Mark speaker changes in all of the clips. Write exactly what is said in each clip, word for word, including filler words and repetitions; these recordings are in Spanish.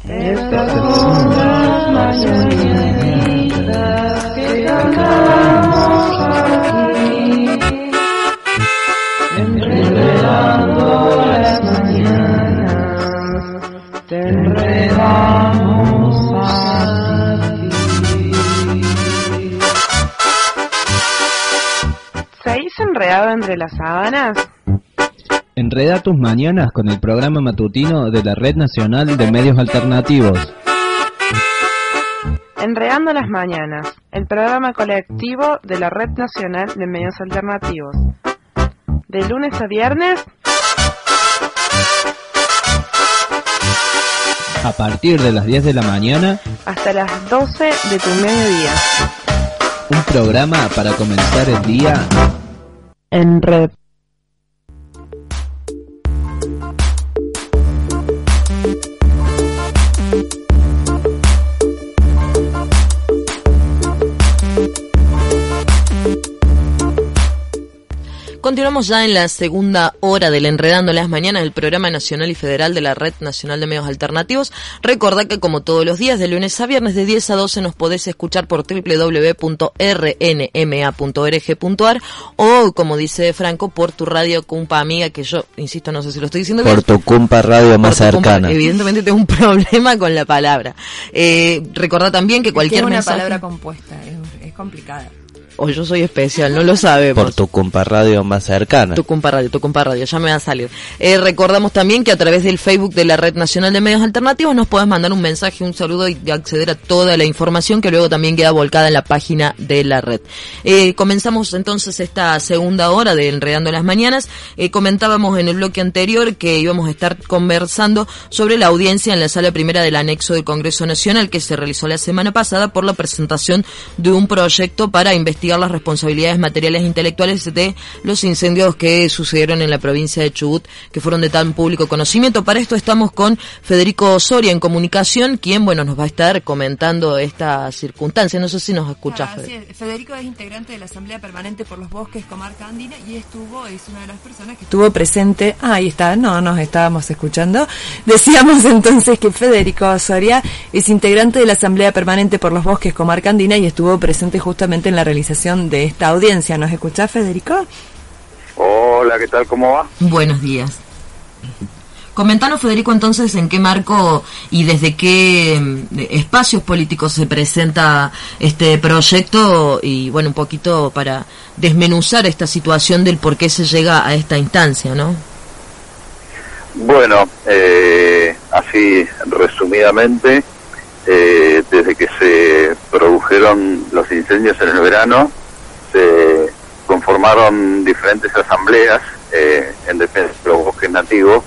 Speaker 1: Estas son las mañanitas que cantamos aquí, enredando las mañanas, te enredamos a ti.
Speaker 2: ¿Seguís enredado entre las sábanas?
Speaker 3: Enreda tus mañanas con el programa matutino de la Red Nacional de Medios Alternativos.
Speaker 2: Enredando las mañanas, el programa colectivo de la Red Nacional de Medios Alternativos. De lunes a viernes,
Speaker 3: a partir de las diez de la mañana,
Speaker 2: hasta las doce de tu mediodía.
Speaker 3: Un programa para comenzar el día
Speaker 2: en red.
Speaker 4: Continuamos ya en la segunda hora del Enredando las Mañanas del Programa Nacional y Federal de la Red Nacional de Medios Alternativos. Recordá que como todos los días, de lunes a viernes de diez a doce nos podés escuchar por doble u doble u doble u punto r n m a punto org punto a r o, como dice Franco, por tu radio Cumpa Amiga, que yo, insisto, no sé si lo estoy diciendo bien.
Speaker 5: Por tu Cumpa Radio más cercana.
Speaker 4: Cumpa, evidentemente tengo un problema con la palabra. Eh, recordá también que cualquier
Speaker 6: es una
Speaker 4: mensaje...
Speaker 6: palabra compuesta, es, es complicada.
Speaker 4: O yo soy especial, no lo sabemos.
Speaker 5: Por tu Cumpa Radio más cercana.
Speaker 4: Tu Cumpa Radio, tu Cumpa Radio, ya me va a salir. Eh, recordamos también que a través del Facebook de la Red Nacional de Medios Alternativos nos podés mandar un mensaje, un saludo y acceder a toda la información que luego también queda volcada en la página de la red. Eh, comenzamos entonces esta segunda hora de Enredando las Mañanas. Eh, comentábamos en el bloque anterior que íbamos a estar conversando sobre la audiencia en la sala primera del anexo del Congreso Nacional que se realizó la semana pasada por la presentación de un proyecto para investigar las responsabilidades materiales e intelectuales de los incendios que sucedieron en la provincia de Chubut, que fueron de tan público conocimiento. Para esto estamos con Federico Soria en comunicación, quien, bueno, nos va a estar comentando esta circunstancia. No sé si nos escuchás,
Speaker 6: ah,
Speaker 4: Federico.
Speaker 6: Sí, Federico es integrante de la Asamblea Permanente por los Bosques Comarca Andina y estuvo, es una de las personas que estuvo presente. Ah, ahí está, no, nos estábamos escuchando. Decíamos entonces que Federico Soria es integrante de la Asamblea Permanente por los Bosques Comarca Andina y estuvo presente justamente en la realización de esta audiencia. ¿Nos escuchás, Federico?
Speaker 7: Hola, ¿qué tal? ¿Cómo va?
Speaker 4: Buenos días. Comentanos, Federico, entonces, en qué marco y desde qué espacios políticos se presenta este proyecto y, bueno, un poquito para desmenuzar esta situación del por qué se llega a esta instancia, ¿no?
Speaker 7: Bueno, eh, así resumidamente, eh, desde que se produjeron los incendios en el verano, se conformaron diferentes asambleas eh, en defensa de los bosques nativos,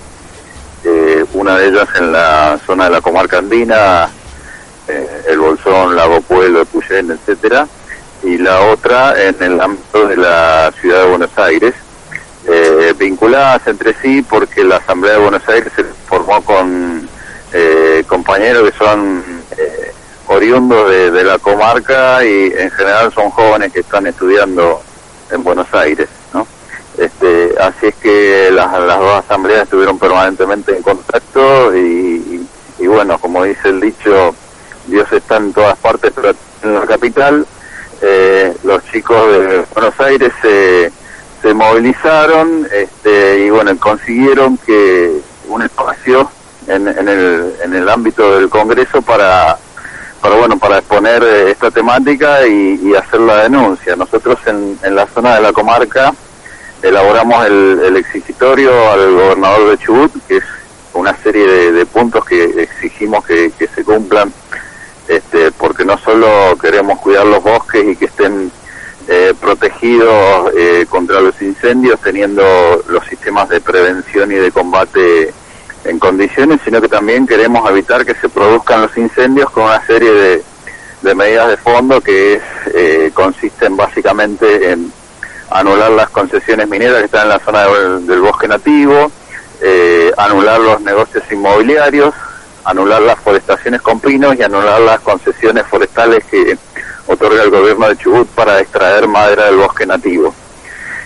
Speaker 7: eh, una de ellas en la zona de la comarca andina, eh, el Bolsón, Lago Pueblo, Puyén, etcétera, y la otra en el ámbito de la ciudad de Buenos Aires, eh, vinculadas entre sí porque la Asamblea de Buenos Aires se formó con eh, compañeros que son eh, oriundos de, de la comarca y en general son jóvenes que están estudiando en Buenos Aires, ¿no? Este, así es que las, las dos asambleas estuvieron permanentemente en contacto y, y, y bueno, como dice el dicho, Dios está en todas partes, pero en la capital, eh, los chicos de Buenos Aires se, se movilizaron este, y bueno, consiguieron que un espacio en, en, el, en el ámbito del Congreso para para bueno para exponer esta temática y, y hacer la denuncia. Nosotros en, en la zona de la comarca elaboramos el, el exigitorio al gobernador de Chubut, que es una serie de, de puntos que exigimos que, que se cumplan, este, porque no solo queremos cuidar los bosques y que estén eh, protegidos eh, contra los incendios, teniendo los sistemas de prevención y de combate en condiciones, sino que también queremos evitar que se produzcan los incendios con una serie de, de medidas de fondo que es, eh, consisten básicamente en anular las concesiones mineras que están en la zona del, del bosque nativo, eh, anular los negocios inmobiliarios, anular las forestaciones con pinos y anular las concesiones forestales que otorga el gobierno de Chubut para extraer madera del bosque nativo.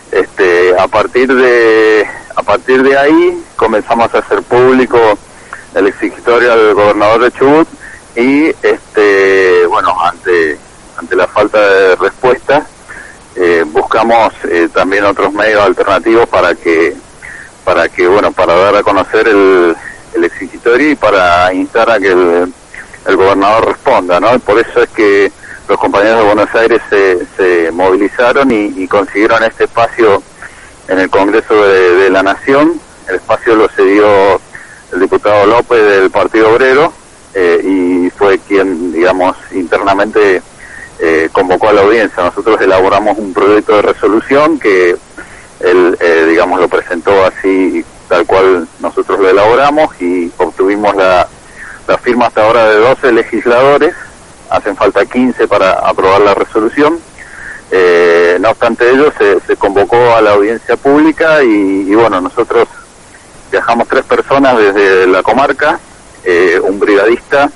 Speaker 7: Este, a partir de a partir de ahí comenzamos a hacer público el exigitorio al gobernador de Chubut y, este, bueno, ante, ante la falta de respuesta, eh, buscamos eh, también otros medios alternativos para que, para que, bueno, para dar a conocer el, el exigitorio y para instar a que el, el gobernador responda, ¿no? Y por eso es que los compañeros de Buenos Aires se, se movilizaron y, y consiguieron este espacio en el Congreso de, de la Nación. El espacio lo cedió el diputado López del Partido Obrero eh, y fue quien, digamos, internamente eh, convocó a la audiencia. Nosotros elaboramos un proyecto de resolución que él, eh, digamos, lo presentó así, tal cual nosotros lo elaboramos, y obtuvimos la, la firma hasta ahora de doce legisladores. Hacen falta quince para aprobar la resolución. Eh, no obstante ello, se, se convocó a la audiencia pública y, y bueno, nosotros viajamos tres personas desde la comarca, eh, un brigadista,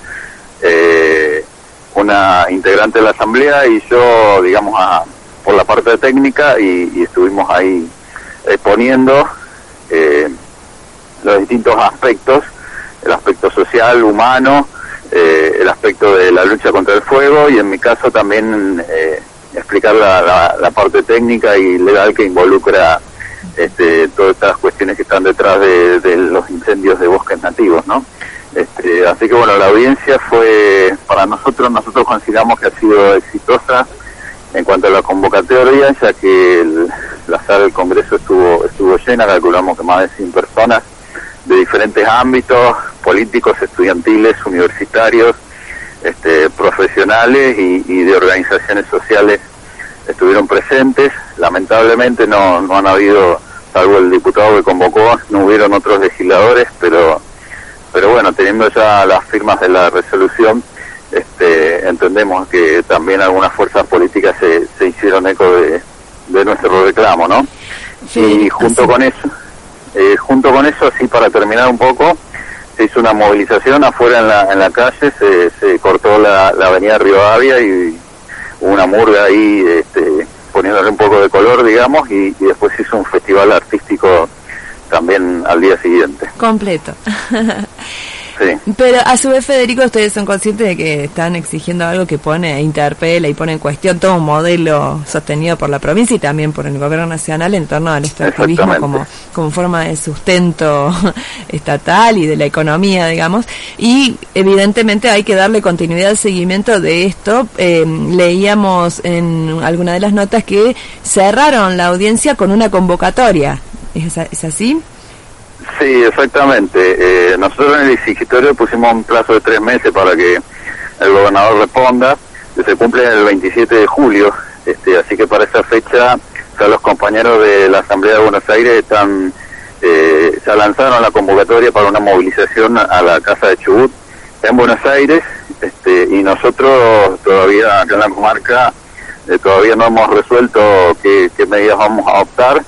Speaker 7: eh, una integrante de la asamblea y yo, digamos, a, por la parte técnica, y, y estuvimos ahí exponiendo eh, los distintos aspectos, el aspecto social, humano, eh, el aspecto de la lucha contra el fuego y en mi caso también eh, explicar la, la, la parte técnica y legal que involucra este, todas estas cuestiones que están detrás de, de los incendios de bosques nativos, ¿no? Este, así que bueno, la audiencia fue, para nosotros, nosotros consideramos que ha sido exitosa en cuanto a la convocatoria, ya que el, la sala del Congreso estuvo estuvo llena, calculamos que más de cien personas de diferentes ámbitos, políticos, estudiantiles, universitarios, este, profesionales y, y de organizaciones sociales estuvieron presentes. Lamentablemente no, no han habido, salvo el diputado que convocó, no hubieron otros legisladores, pero pero bueno, teniendo ya las firmas de la resolución, este, entendemos que también algunas fuerzas políticas se, se hicieron eco de, de nuestro reclamo, ¿no? Sí, y junto así. con eso, eh, junto con eso, así para terminar un poco, se hizo una movilización afuera en la, en la calle, se, se cortó la, la avenida Rivadavia y hubo una murga ahí, este, poniéndole un poco de color, digamos, y, y después se hizo un festival artístico también al día siguiente.
Speaker 6: Completo.
Speaker 7: Sí.
Speaker 6: Pero a su vez, Federico, ustedes son conscientes de que están exigiendo algo que pone, interpela y pone en cuestión todo un modelo sostenido por la provincia y también por el gobierno nacional en torno al extractivismo como, como forma de sustento estatal y de la economía, digamos, y evidentemente hay que darle continuidad al seguimiento de esto. Eh, leíamos en alguna de las notas que cerraron la audiencia con una convocatoria. ¿Es, es así?
Speaker 7: Sí, exactamente. Eh, nosotros en el exigitorio pusimos un plazo de tres meses para que el gobernador responda, que se cumple el veintisiete de julio, este, así que para esa fecha ya los compañeros de la Asamblea de Buenos Aires están eh, ya lanzaron la convocatoria para una movilización a la Casa de Chubut en Buenos Aires, este, y nosotros todavía acá en la comarca eh, todavía no hemos resuelto qué, qué medidas vamos a optar,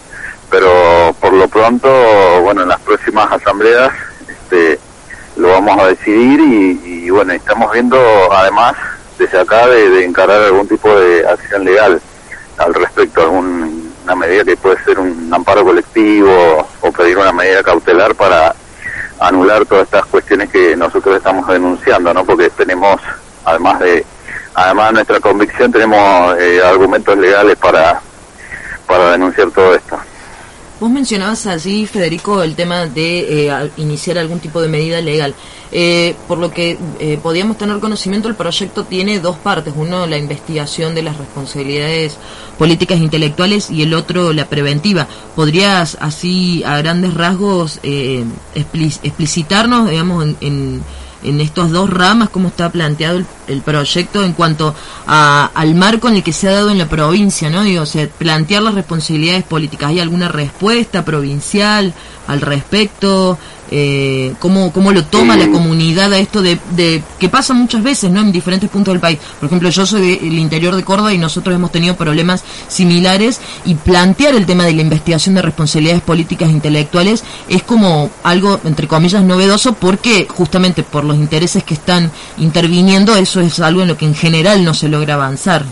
Speaker 7: pero por lo pronto, bueno, en las próximas asambleas este, lo vamos a decidir y, y bueno, estamos viendo además desde acá de, de encarar algún tipo de acción legal al respecto, algún, una medida que puede ser un amparo colectivo o pedir una medida cautelar para anular todas estas cuestiones que nosotros estamos denunciando, ¿no? Porque tenemos, además de, además de nuestra convicción, tenemos eh, argumentos legales para, para denunciar todo esto.
Speaker 4: Vos mencionabas allí, Federico, el tema de eh, iniciar algún tipo de medida legal. Eh, por lo que eh, podíamos tener conocimiento, el proyecto tiene dos partes. Uno, la investigación de las responsabilidades políticas e intelectuales, y el otro, la preventiva. ¿Podrías, así, a grandes rasgos, eh, explic- explicitarnos, digamos, en... en en estos dos ramas, cómo está planteado el, el proyecto en cuanto a, al marco en el que se ha dado en la provincia, ¿no? Digo, o sea, plantear las responsabilidades políticas. ¿Hay alguna respuesta provincial al respecto? Eh, ¿cómo, ¿Cómo lo toma la comunidad a esto de, de que pasa muchas veces, ¿no? En diferentes puntos del país. Por ejemplo, yo soy del interior de Córdoba y nosotros hemos tenido problemas similares, y plantear el tema de la investigación de responsabilidades políticas e intelectuales es como algo, entre comillas, novedoso, porque justamente por los intereses que están interviniendo, eso es algo en lo que en general no se logra avanzar.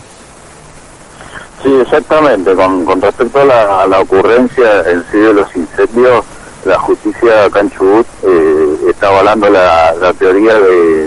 Speaker 7: Sí, exactamente. Con, con respecto a la, a la ocurrencia en sí de los incendios, la justicia acá en Chubut eh, está avalando la, la teoría de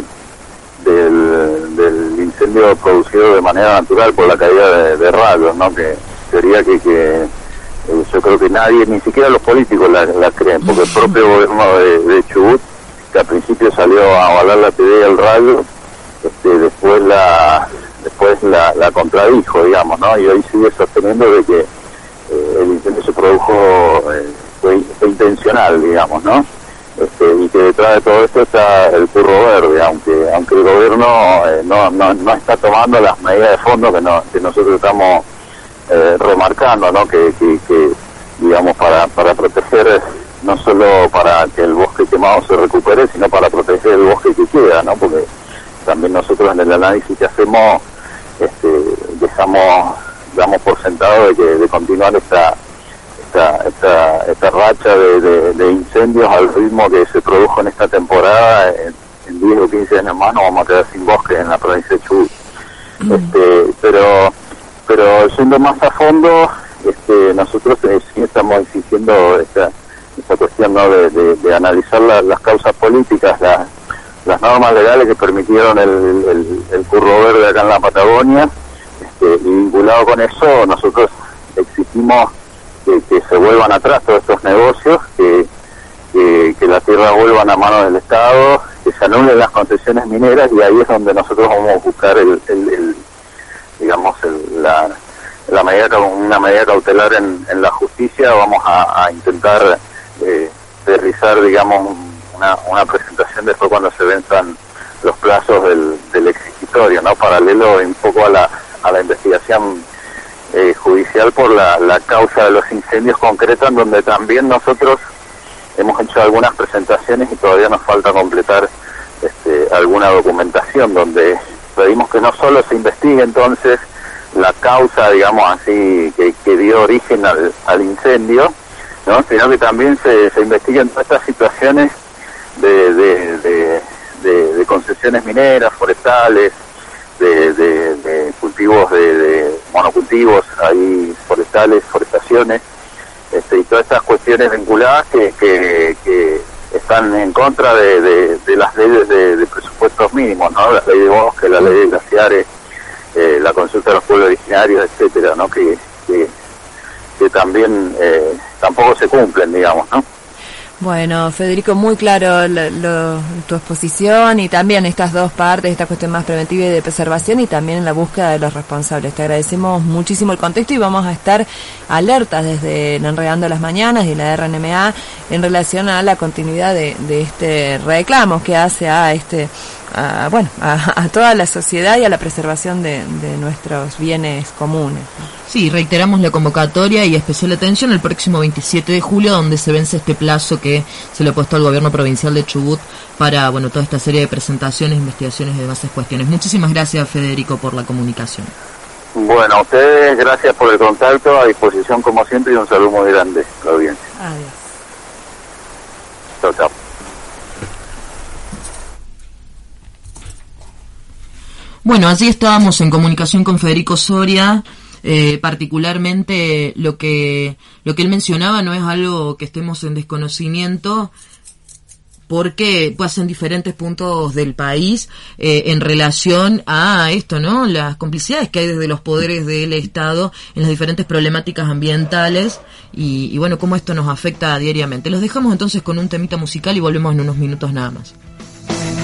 Speaker 7: del, del incendio producido de manera natural por la caída de, de rayos, ¿no? Que teoría que, que eh, yo creo que nadie, ni siquiera los políticos la, la creen, porque el propio gobierno de, de Chubut, que al principio salió a avalar la teoría del rayo, este, después la después la, la contradijo, digamos, ¿no? Y hoy sigue sosteniendo de que eh, el incendio se produjo, eh, fue, fue intencional, digamos, ¿no? Este, y que detrás de todo esto está el curro verde, aunque aunque el gobierno eh, no, no no está tomando las medidas de fondo que, no, que nosotros estamos eh, remarcando, ¿no? Que, que, que digamos para para proteger, no solo para que el bosque quemado se recupere, sino para proteger el bosque que queda, ¿no? Porque también nosotros en el análisis que hacemos este, dejamos damos por sentado de que de continuar esta esta esta, esta racha de, de, de incendios al ritmo que se produjo en esta temporada, en, en diez o quince años más nos vamos a quedar sin bosque en la provincia de Chubut. Mm. Este, pero pero yendo más a fondo, este, nosotros eh, sí estamos exigiendo esta esta cuestión, ¿no? de, de, de analizar la, las causas políticas, la, las normas legales que permitieron el, el, el curro verde acá en la Patagonia, este, y vinculado con eso nosotros exigimos que, que se vuelvan atrás todos estos negocios, que, que, que las tierras vuelvan a manos del Estado, que se anulen las concesiones mineras, y ahí es donde nosotros vamos a buscar el, el, el digamos el, la, la medida, una medida cautelar en, en la justicia. Vamos a, a intentar eh, realizar, digamos, una, una presentación después cuando se venzan los plazos del, del exigitorio, ¿no? Paralelo un poco a la, a la investigación eh, judicial por la, la causa de los incendios concreta, en donde también nosotros hemos hecho algunas presentaciones y todavía nos falta completar este, alguna documentación, donde pedimos que no solo se investigue entonces la causa, digamos así, que, que dio origen al, al incendio, ¿no? Sino que también se, se investiguen todas estas situaciones de, de, de, de, de concesiones mineras, forestales, de, de, de cultivos, de, de monocultivos, ahí forestales, forestaciones, este, y todas estas cuestiones vinculadas que, que, que están en contra de, de, de las leyes de, de presupuestos mínimos, ¿no? La ley de bosque, la ley de glaciares, eh, la consulta de los pueblos originarios, etcétera, ¿no? Que, que, que también eh, tampoco se cumplen, digamos, ¿no?
Speaker 6: Bueno, Federico, muy claro lo, lo, tu exposición, y también estas dos partes, esta cuestión más preventiva y de preservación, y también la búsqueda de los responsables. Te agradecemos muchísimo el contexto y vamos a estar alertas desde Enredando las Mañanas y la R N M A en relación a la continuidad de, de este reclamo que hace a este a, bueno a, a toda la sociedad y a la preservación de, de nuestros bienes comunes.
Speaker 4: Sí, reiteramos la convocatoria y especial atención el próximo veintisiete de julio, donde se vence este plazo que se le ha puesto al gobierno provincial de Chubut para, bueno, toda esta serie de presentaciones, investigaciones y demás cuestiones. Muchísimas gracias, Federico, por la comunicación.
Speaker 7: Bueno, a ustedes, gracias por el contacto, a disposición como siempre, y un saludo muy grande a la audiencia.
Speaker 6: Adiós.
Speaker 7: Chao, chao.
Speaker 4: Bueno, allí estábamos en comunicación con Federico Soria. Eh, particularmente lo que lo que él mencionaba no es algo que estemos en desconocimiento, porque pasa en diferentes puntos del país eh, en relación a esto, ¿no? Las complicidades que hay desde los poderes del Estado en las diferentes problemáticas ambientales y, y bueno, cómo esto nos afecta diariamente. Los dejamos entonces con un temita musical y volvemos en unos minutos nada más.